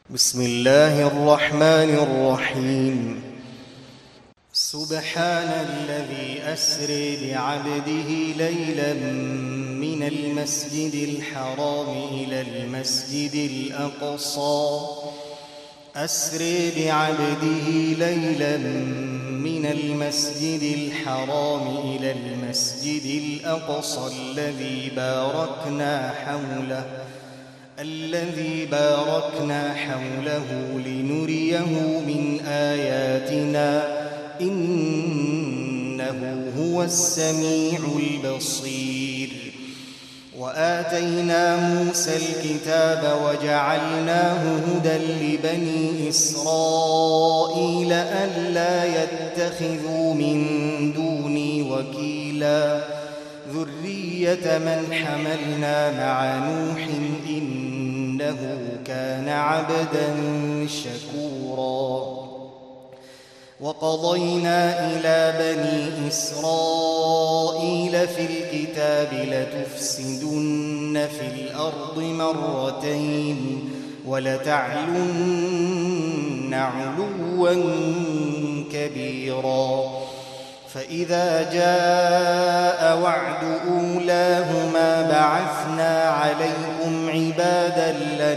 بسم الله الرحمن الرحيم. سبحان الذي أسري بعبده ليلا من المسجد الحرام إلى المسجد الأقصى أسري بعبده ليلا من المسجد الحرام إلى المسجد الأقصى الذي باركنا حوله لنريه من آياتنا إنه هو السميع البصير. وآتينا موسى الكتاب وجعلناه هدى لبني إسرائيل ألا يتخذوا من دوني وكيلا ذرية من حملنا مع نوح إنه كان عبدا شكورا. وقضينا إلى بني إسرائيل في الكتاب لتفسدن في الأرض مرتين ولتعلن علوا كبيرا. فإذا جاء وعد أولاهما بعثنا عليكم عبادا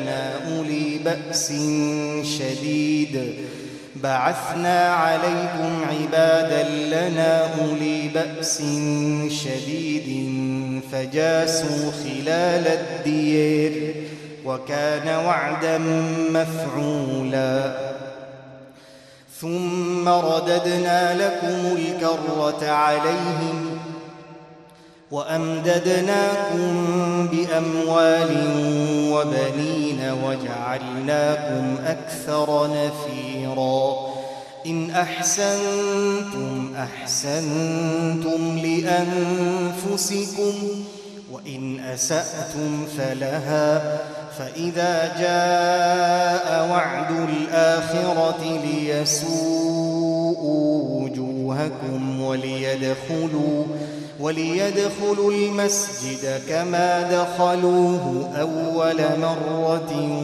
لنا أولي بأس شديد فجاسوا خلال الدير وكان وعدا مفعولا. ثم رددنا لكم الكرة عليهم وأمددناكم بأموال وبنين وجعلناكم أكثر نفيرا. إن أحسنتم أحسنتم لأنفسكم وإن أسأتم فلها. فإذا جاء وعد الآخرة ليسوءوا وجوهكم وليدخلوا المسجد كما دخلوه أول مرة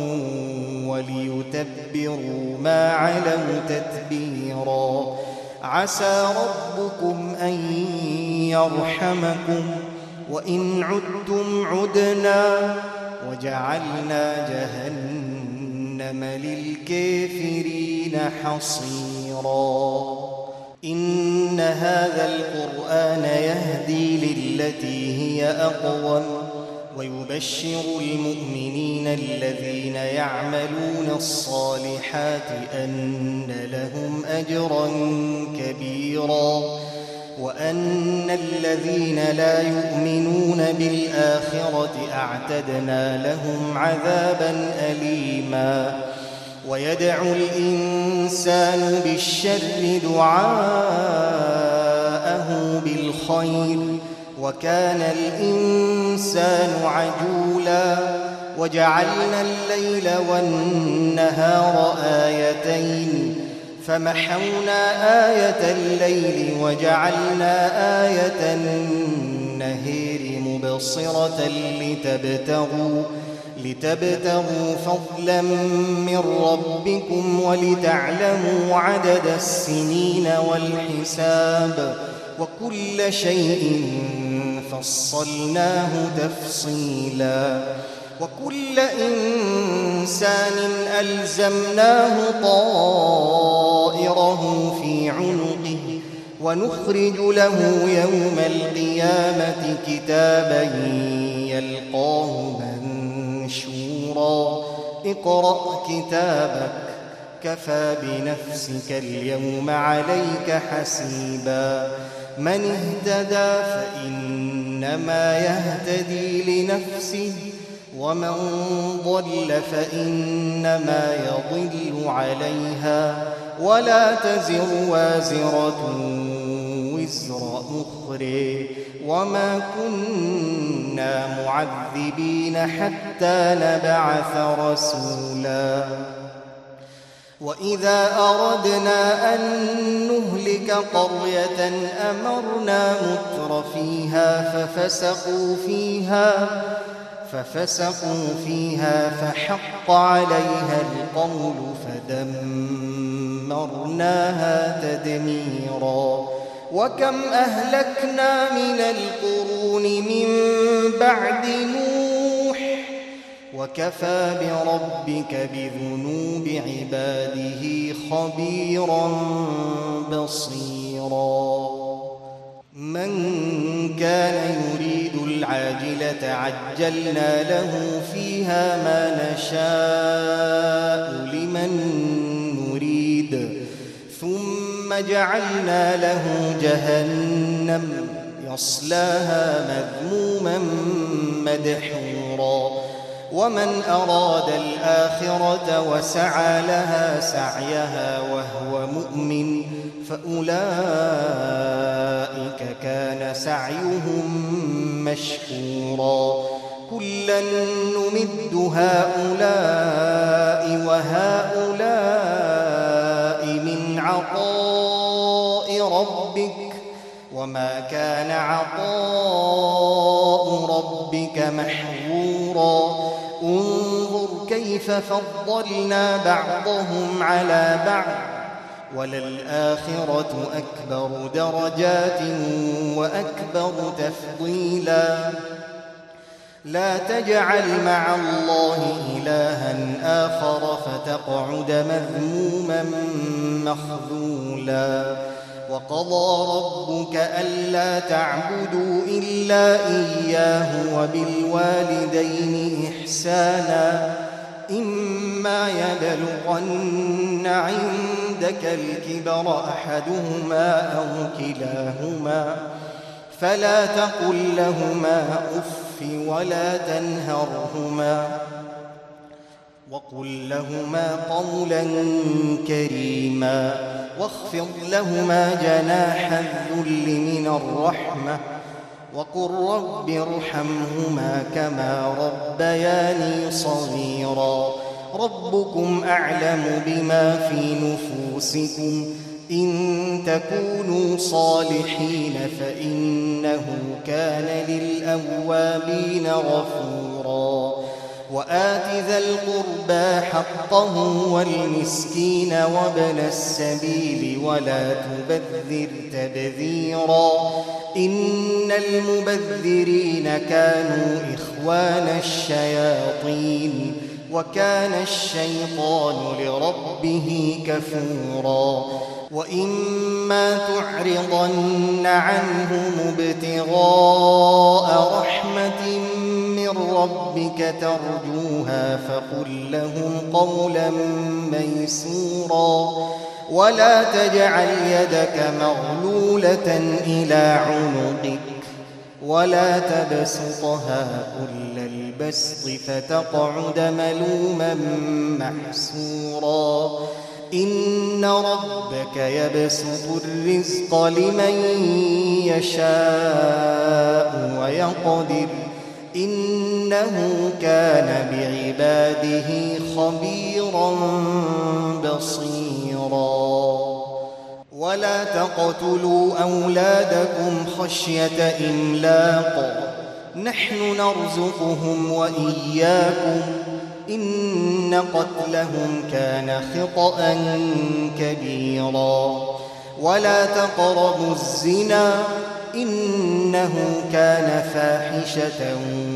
وليتبروا ما علوا تتبيرا. عسى ربكم أن يرحمكم وإن عدتم عدنا وجعلنا جهنم للكافرين حصيرا. إن هذا القرآن يهدي للتي هي أقوم ويبشر المؤمنين الذين يعملون الصالحات أن لهم أجرا كبيرا وأن الذين لا يؤمنون بالآخرة أعتدنا لهم عذابا أليما. ويدعو الإنسان بالشر دعاءه بالخير وكان الإنسان عجولا. وجعلنا الليل والنهار آيتين فمحونا آية الليل وجعلنا آية النهار مبصرة لتبتغوا فضلا من ربكم ولتعلموا عدد السنين والحساب وكل شيء فصلناه تفصيلا. وكل إنسان ألزمناه طائره في عنقه ونخرج له يوم القيامة كتابا يلقاه منشورا. اقرأ كتابك كفى بنفسك اليوم عليك حسيبا. من اهتدى فإنما يهتدي لنفسه ومن ضل فإنما يضل عليها ولا تزر وازرة وزر أخرى وما كنا معذبين حتى نبعث رسولا. وإذا أردنا أن نهلك قرية أمرنا متر فيها ففسقوا فيها فحق عليها القول فدمرناها تدميرا. وكم أهلكنا من القرون من بعد نوح وكفى بربك بذنوب عباده خبيرا بصيرا. من كان يريد العاجلة عجلنا له فيها ما نشاء لمن نريد ثم جعلنا له جهنم يصلاها مذموما مدحورا. ومن أراد الآخرة وسعى لها سعيها وهو مؤمن فأولئك كان سعيهم مشكورا. كلا نمد هؤلاء وهؤلاء من عطاء ربك وما كان عطاء ربك محظورا. انظر كيف فضلنا بعضهم على بعض وللآخرة أكبر درجات وأكبر تفضيلا. لا تجعل مع الله إلها آخر فتقعد مذموما مخذولا. وقضى ربك ألا تعبدوا إلا إياه وبالوالدين إحسانا إما يبلغن عندك الكبر أحدهما أو كلاهما فلا تقل لهما أف ولا تنهرهما وقل لهما قولا كريما واخفض لهما جناح الذل من الرحمة وقل رب ارحمهما كما ربياني صغيرا. ربكم أعلم بما في نفوسكم إن تكونوا صالحين فإنه كان للأوابين غفورا. وآت ذا القربى حقه والمسكين وابن السبيل ولا تبذر تبذيرا إن المبذرين كانوا إخوان الشياطين وكان الشيطان لربه كفورا. وإما تعرضن عنهم ابتغاء رحمة من ربك ترجوها فقل لهم قولا ميسورا. ولا تجعل يدك مغلولة إلى عنقك ولا تبسطها كل البسط فتقعد ملوما محسورا. إن ربك يبسط الرزق لمن يشاء ويقدر إنه كان بعباده خبيرا بصيرا. ولا تقتلوا أولادكم خشية إملاق نحن نرزقهم وإياكم إن قتلهم كان خطأ كبيرا. ولا تقربوا الزنا إنه كان فاحشة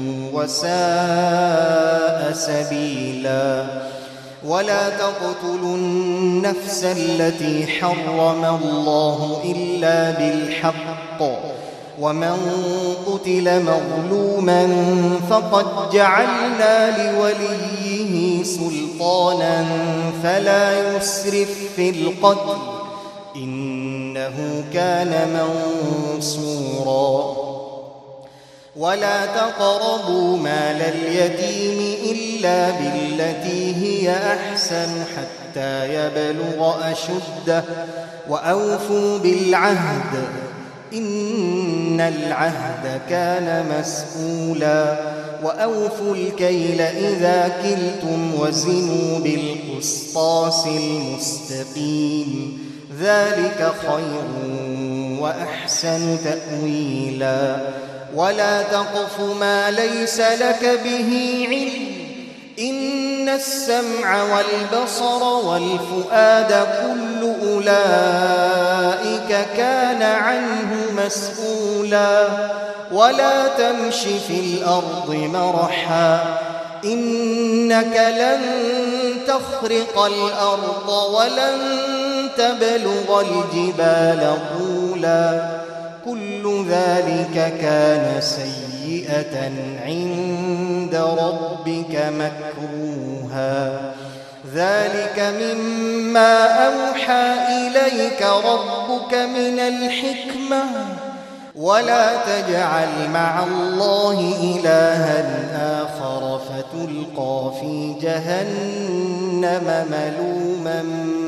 وساء سبيلا. ولا تقتلوا النفس التي حرم الله إلا بالحق ومن قتل مظلوما فقد جعلنا لوليه سلطانا فلا يسرف في القتل إنه كان منصورا. ولا تقربوا مال اليتيم إلا بالتي هي أحسن حتى يبلغ أشده وأوفوا بالعهد إن العهد كان مسؤولا. وأوفوا الكيل إذا كلتم وزنوا بالقسطاس المستقيم ذلك خير وأحسن تأويلا. ولا تقف ما ليس لك به علم إن السمع والبصر والفؤاد كل أولئك كان عنه مسؤولا ولا تمش في الأرض مرحا إنك لن تخرق الأرض ولن تبلغ الجبال طولا كل ذلك كان سيئة عند ربك مكروها ذلك مما أوحى إليك ربك من الحكمة ولا تجعل مع الله إلها آخر فتلقى في جهنم ملوما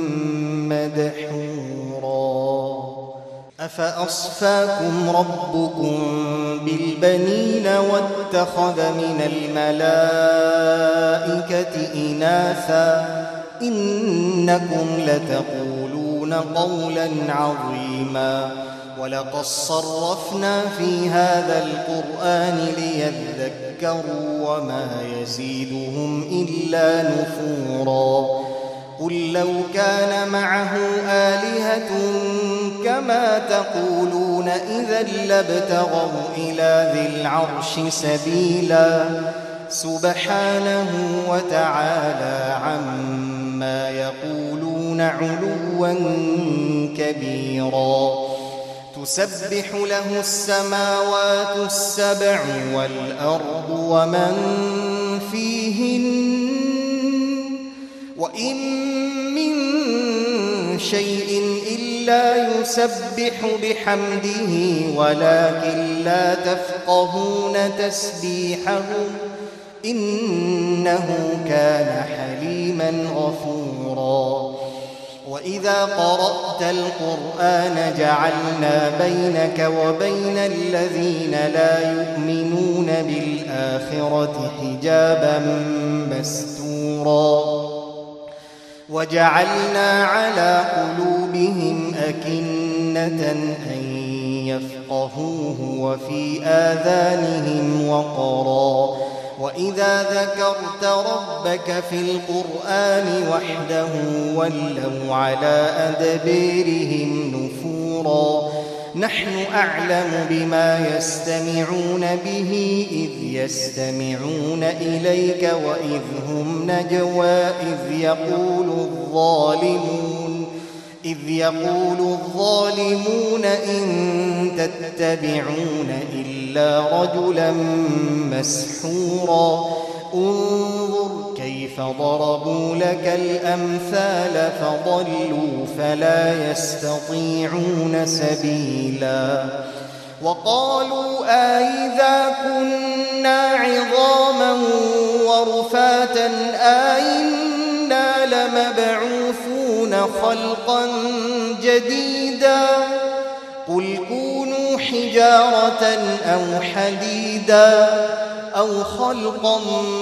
مدحورا أفأصفاكم ربكم بالبنين واتخذ من الملائكة إناثا إنكم لتقولون قولا عظيما ولقد صرفنا في هذا القرآن ليذكروا وما يزيدهم إلا نفورا قل لو كان معه آلهة كما تقولون إذا لابتغوا إلى ذي العرش سبيلا سبحانه وتعالى عما يقولون علوا كبيرا تسبح له السماوات السبع والأرض ومن فيهن وإن من شيء إلا يسبح بحمده ولكن لا تفقهون تسبيحهم إنه كان حليما غفورا وإذا قرأت القرآن جعلنا بينك وبين الذين لا يؤمنون بالآخرة حجابا مستورا وجعلنا على قلوبهم أكنة أن يفقهوه وفي آذانهم وقرا وإذا ذكرت ربك في القرآن وحده ولوا على أدبيرهم نفورا نحن أعلم بما يستمعون به إذ يستمعون إليك وإذ هم نجوى إذ يقول الظالمون إن تتبعون إلا رجلا مسحورا انظر كيف ضربوا لك الأمثال فضلوا فلا يستطيعون سبيلا وقالوا أإذا كنا عظاما ورفاتا أإنا لمبعوثون خلقا جديدا قل كونوا حجارة أو حديدا أو خلقا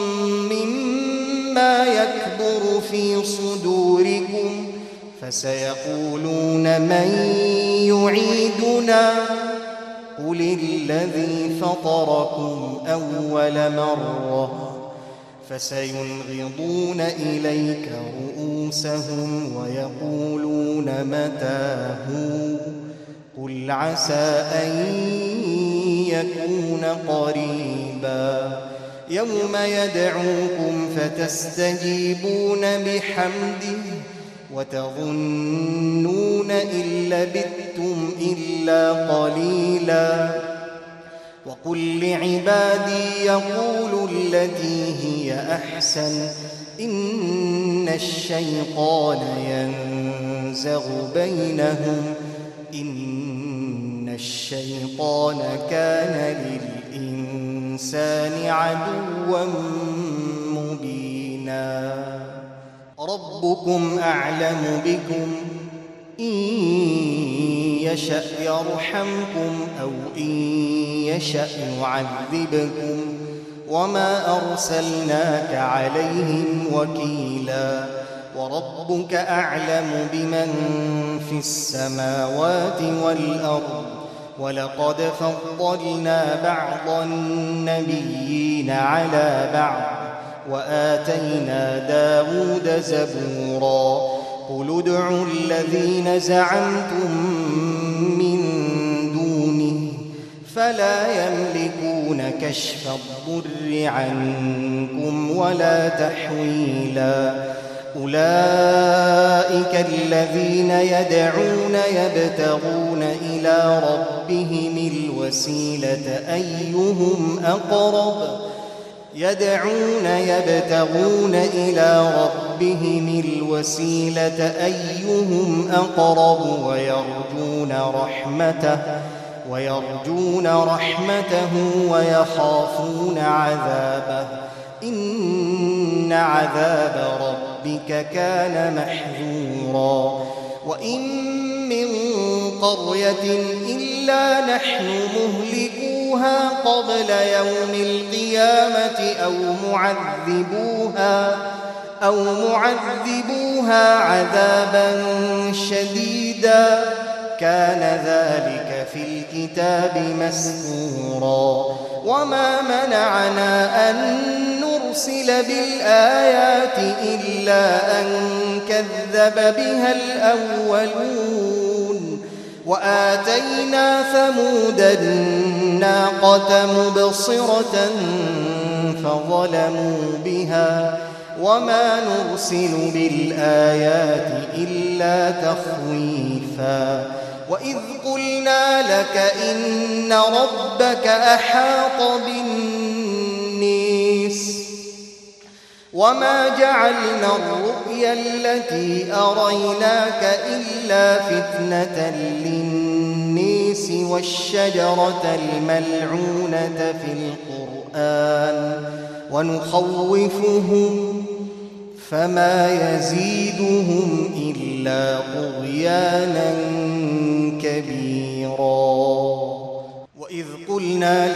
مما يكبر في صدوركم فسيقولون من يعيدنا قل الذي فطركم أول مرة فسينغضون إليك رؤوسهم ويقولون متى هو قل عسى أن يكون قريبا يوم يدعوكم فتستجيبون بحمده وتظنون إن لبثتم إلا قليلا وقل لعبادي يقولوا التي هي أحسن إن الشيطان ينزغ بينهم إن الشيطان كان للإنسان عدوا مبينا ربكم أعلم بكم إن يشأ يرحمكم أو إن يشأ يعذبكم وما أرسلناك عليهم وكيلا وربك أعلم بمن في السماوات والأرض ولقد فضلنا بعض النبيين على بعض وآتينا داود زبورا قل ادعوا الذين زعمتم من دونه فلا يملكون كشف الضر عنكم ولا تحويلا أولئك الذين يدعون يبتغون إلى ربهم الوسيلة أيهم أقرب ويرجون رحمته ويخافون عذابه إن عذاب ربك كان محذورا وإن من قرية إلا نحن مهلكوها قبل يوم القيامة أو معذبوها عذابا شديدا كان ذلك في الكتاب مسطورا وما منعنا أن نرسل بالآيات إلا أن كذب بها الأولون وآتينا ثمود الناقة مبصرة فظلموا بها وما نرسل بالآيات إلا تخويفا وإذ قلنا لك إن ربك أحاط بالناس وما جعلنا الرؤيا التي أريناك إلا فتنة للناس والشجرة الملعونة في القرآن ونخوفهم فما يزيدهم إلا طغيانا كبيرا وإذ قلنا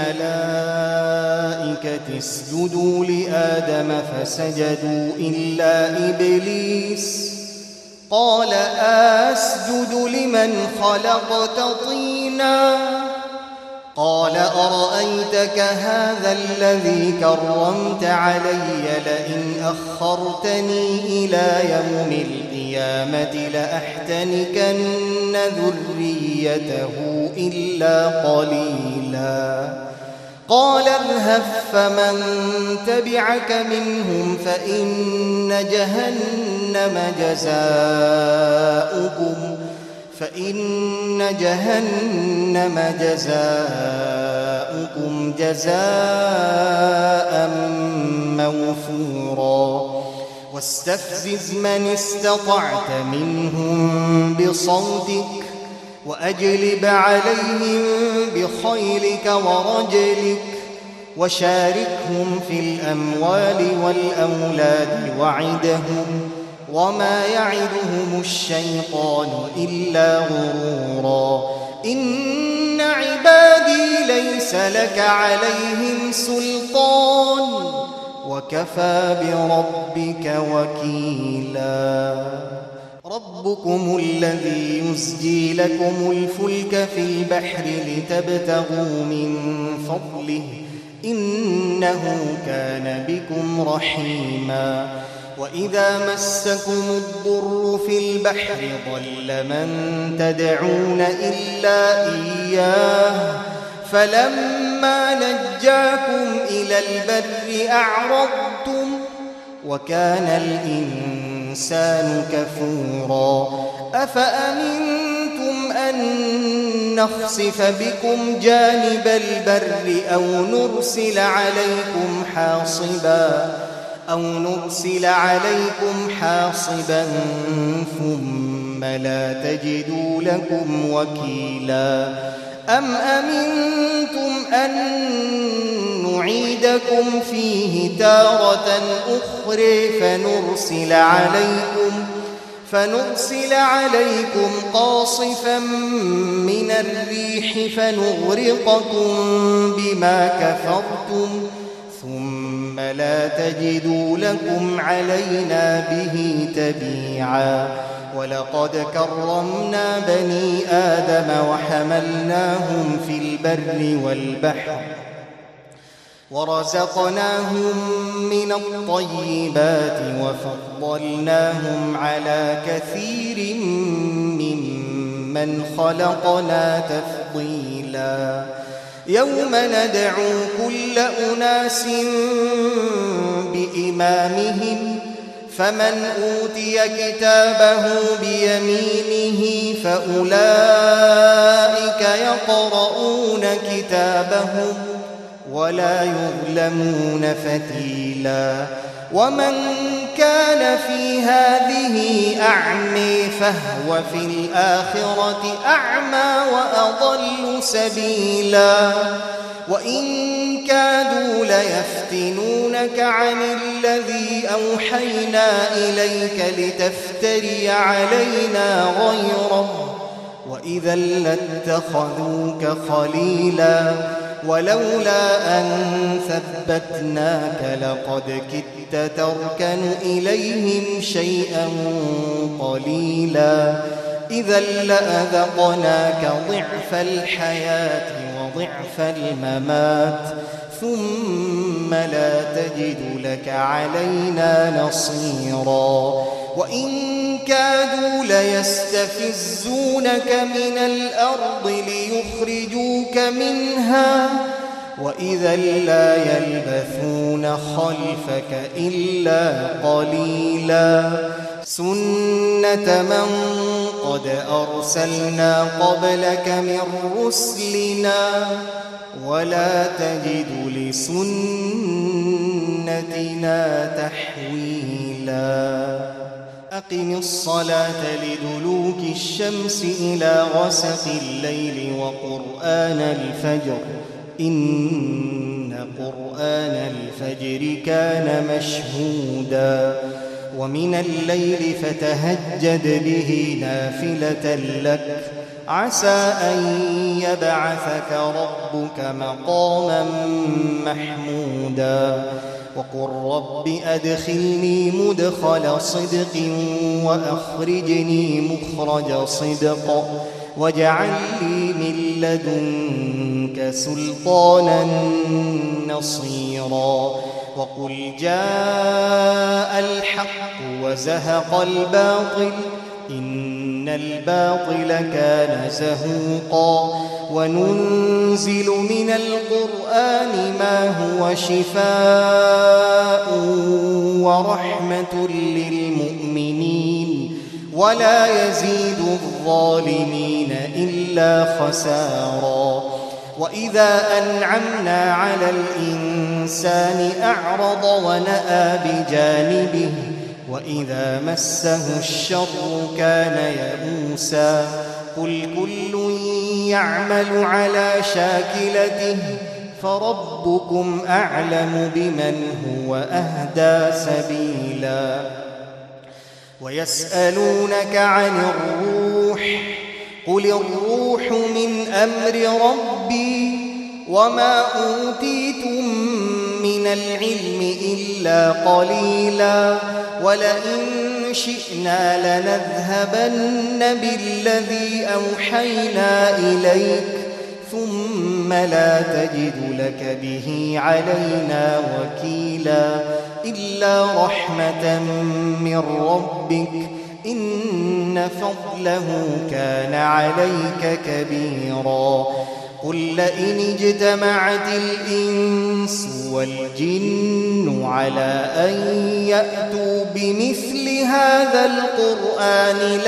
للملائكة اسجدوا لآدم فسجدوا إلا إبليس قال أسجد لمن خلقت طينا قال أرأيتك هذا الذي كرمت علي لئن أخرتني إلى يوم القيامة لأحتنكن ذريته إلا قليلا قال اذهب فمن تبعك منهم فإن جهنم جزاؤكم جزاء موفورا واستفزز من استطعت منهم بصوتك وأجلب عليهم بخيلك ورجلك وشاركهم في الأموال والأولاد وعدهم وما يعدهم الشيطان إلا غرورا إن عبادي ليس لك عليهم سلطان وكفى بربك وكيلا ربكم الذي يزجي لكم الفلك في البحر لتبتغوا من فضله إنه كان بكم رحيما وإذا مسكم الضر في البحر ضل من تدعون إلا إياه فلما نجاكم إلى البر أعرضتم وكان الإنسان كفورا أفأمنتم أن نخسف بكم جانب البر أو نرسل عليكم حاصبا ثم لا تجدوا لكم وكيلا أم أمنتم أن نعيدكم فيه تارة أخرى فنرسل عليكم قاصفا من الريح فنغرقكم بما كفرتم ثم لا تجدوا لكم علينا به تبيعا ولقد كرمنا بني آدم وحملناهم في البر والبحر ورزقناهم من الطيبات وفضلناهم على كثير ممن خلقنا تفضيلا يوم ندعو كل أناس بإمامهم فمن أوتي كتابه بيمينه فأولئك يقرؤون كتابهم ولا يظلمون فتيلا ومن كان في هذه أعمى فهو في الآخرة أعمى وأضل سبيلا وإن كادوا ليفتنونك عن الذي أوحينا إليك لتفتري علينا غيره وإذا لاتخذوك خليلا ولولا أن ثبتناك لقد كدت تركن إليهم شيئا قليلا إذا لأذقناك ضعف الحياة وضعف الممات ثم لا تجد لك علينا نصيرا وإن كادوا ليستفزونك من الأرض ليخرجوك منها وإذا لا يلبثون خلفك إلا قليلا سنة من قد أرسلنا قبلك من رسلنا ولا تجد لسنتنا تحويلا أقم الصلاة لدلوك الشمس إلى غسق الليل وقرآن الفجر إن قرآن الفجر كان مشهودا ومن الليل فتهجد به نافلة لك عسى أن يبعثك ربك مقاما محمودا وقل رب أدخلني مدخل صدق وأخرجني مخرج صدق واجعل لي من لدنك سلطانا نصيرا وقل جاء الحق وزهق الباطل إن الباطل كان زهوقا وننزل من القرآن ما هو شفاء ورحمة للمؤمنين ولا يزيد الظالمين إلا خسارا وإذا أنعمنا على الإنسان أعرض ونأى بجانبه وإذا مسه الشر كان يئوسا قل كل يعمل على شاكلته فربكم أعلم بمن هو أهدى سبيلا ويسألونك عن الروح قل الروح من أمر ربي وما أوتيتم من العلم إلا قليلا ولئن شئنا لنذهبن بالذي أوحينا إليك ثم لا تجد لك به علينا وكيلا إلا رحمة من ربك إن فضله كان عليك كبيرا قل لئن اجتمعت الإنس والجن على أن يأتوا بمثل هذا القرآن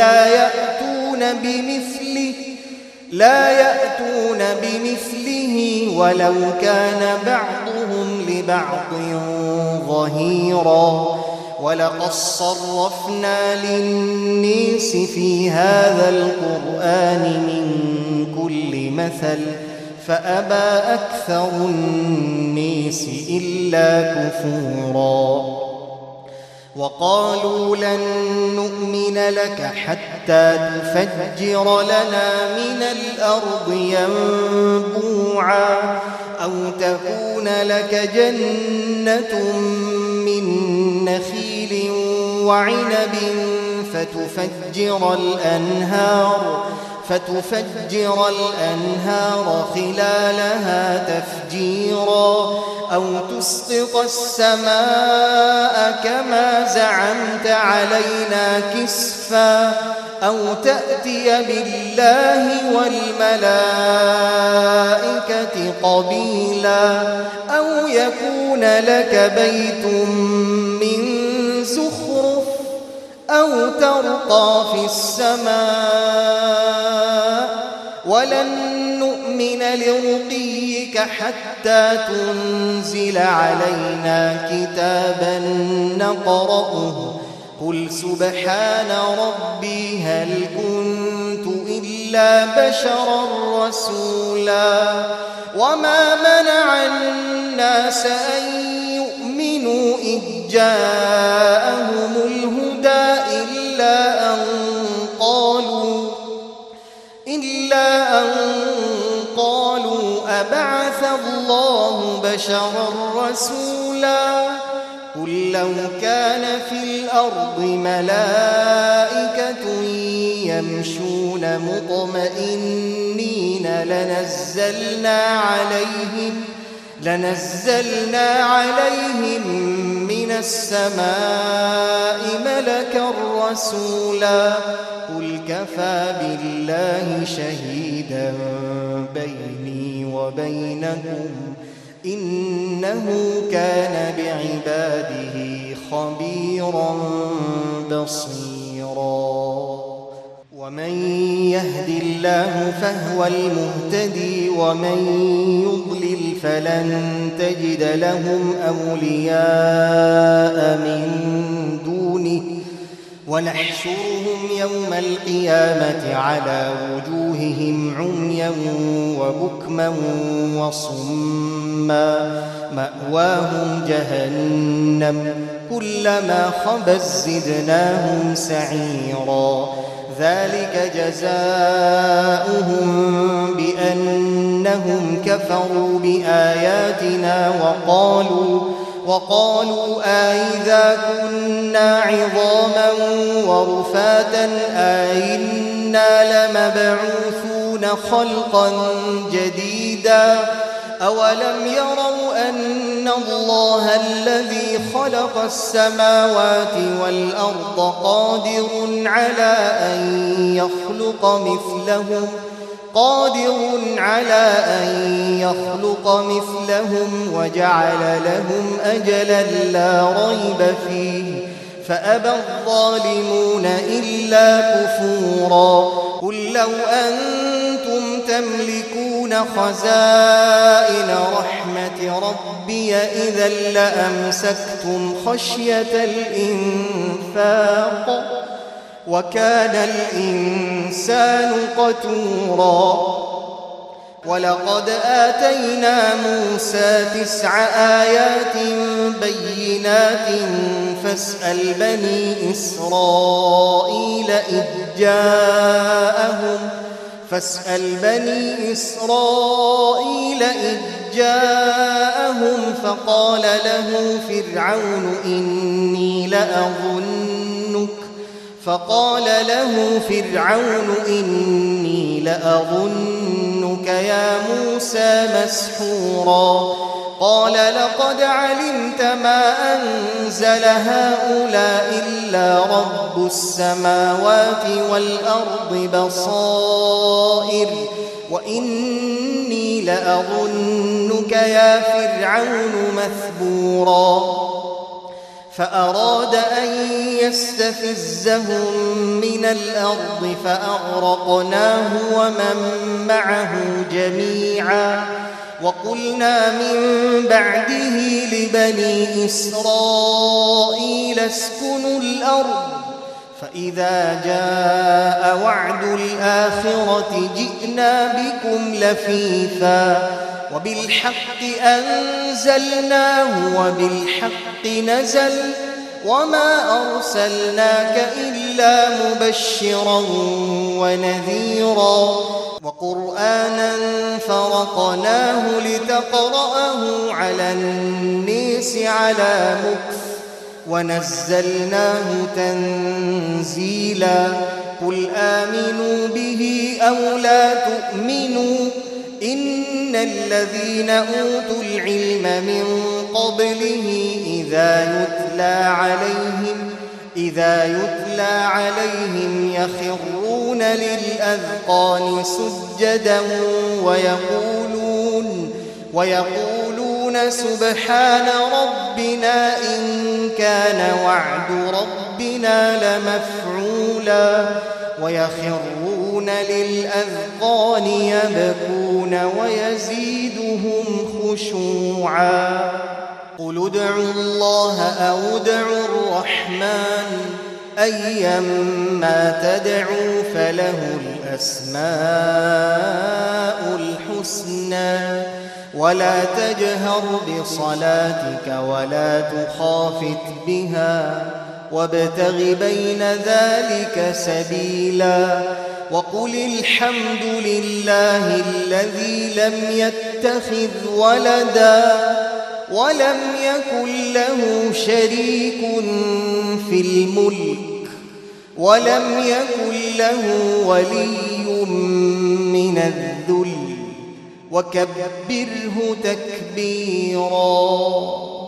لا يأتون بمثله ولو كان بعضهم لبعض ظهيرا ولقد صرفنا للناس في هذا القرآن من كل مثل فأبى أكثر الناس إلا كفورا وقالوا لن نؤمن لك حتى تفجر لنا من الأرض ينبوعا أو تكون لك جنة من نخيل وعنب فتفجر الأنهار خلالها تفجيرا أو تسقط السماء كما زعمت علينا كسفا أو تأتي بالله والملائكة قبيلا أو يكون لك بيت من زخرف أو ترقى في السماء ولن نؤمن لرقيك حتى تنزل علينا كتابا نقرأه قل سبحان ربي هل كنت إلا بشرا رسولا وما منع الناس أن يؤمنوا إذ جاءهم الهدى إلا أن قالوا أبعث الله بشرا رسولا قل لو كان في الأرض ملائكة يمشون مطمئنين لنزلنا عليهم من السماء ملكا رسولا قل كفى بالله شهيدا بيني وبينكم إنه كان بعباده خبيرا بصيرا ومن يهد الله فهو المهتدي ومن يضلل فلن تجد لهم أولياء من دونه ونحشرهم يوم القيامة على وجوههم عميا وبكما وصما مأواهم جهنم كلما خبت زدناهم سعيرا ذلك جزاؤهم بأنهم كفروا بآياتنا وقالوا أئذا كنا عظاما ورفاتا أئنا لمبعوثون خلقا جديدا أولم يروا أن الله الذي خلق السماوات والأرض قادر على أن يخلق مثلهم وجعل لهم أجلا لا ريب فيه فأبى الظالمون إلا كفورا قل لو أنتم تملكون خزائن رحمة ربي إذا لأمسكتم خشية الإنفاق وكان الإنسان قتورا ولقد آتينا موسى 9 آيات بينات فاسأل بني إسرائيل إذ جاءهم فقال له فرعون إني لأظنك يا موسى مسحورا قال لقد علمت ما أنزل هؤلاء إلا رب السماوات والأرض بصائر وإني لأظنك يا فرعون مثبورا فأراد أن يستفزهم من الأرض فأغرقناه ومن معه جميعا وقلنا من بعده لبني إسرائيل اسكنوا الأرض فإذا جاء وعد الآخرة جئنا بكم لفيفا وبالحق أنزلناه وبالحق نزل وما أرسلناك إلا مبشرا ونذيرا وقرآنا فرقناه لتقرأه على الناس على مكث ونزلناه تنزيلا قل آمنوا به أو لا تؤمنوا إن الذين أوتوا العلم من قبله إذا يتلى عليهم يخرون للأذقان سجدا ويقولون سبحان ربنا إن كان وعد ربنا لمفعولا ويخرون للأذقان يبكون ويزيدهم خشوعا قل ادعوا الله أو ادعوا الرحمن أيما تدعوا فله الأسماء الحسنى ولا تجهر بصلاتك ولا تخافت بها وابتغ بين ذلك سبيلا وقل الحمد لله الذي لم يتخذ ولدا ولم يكن له شريك في الملك ولم يكن له ولي من الذل وكبره تكبيرا.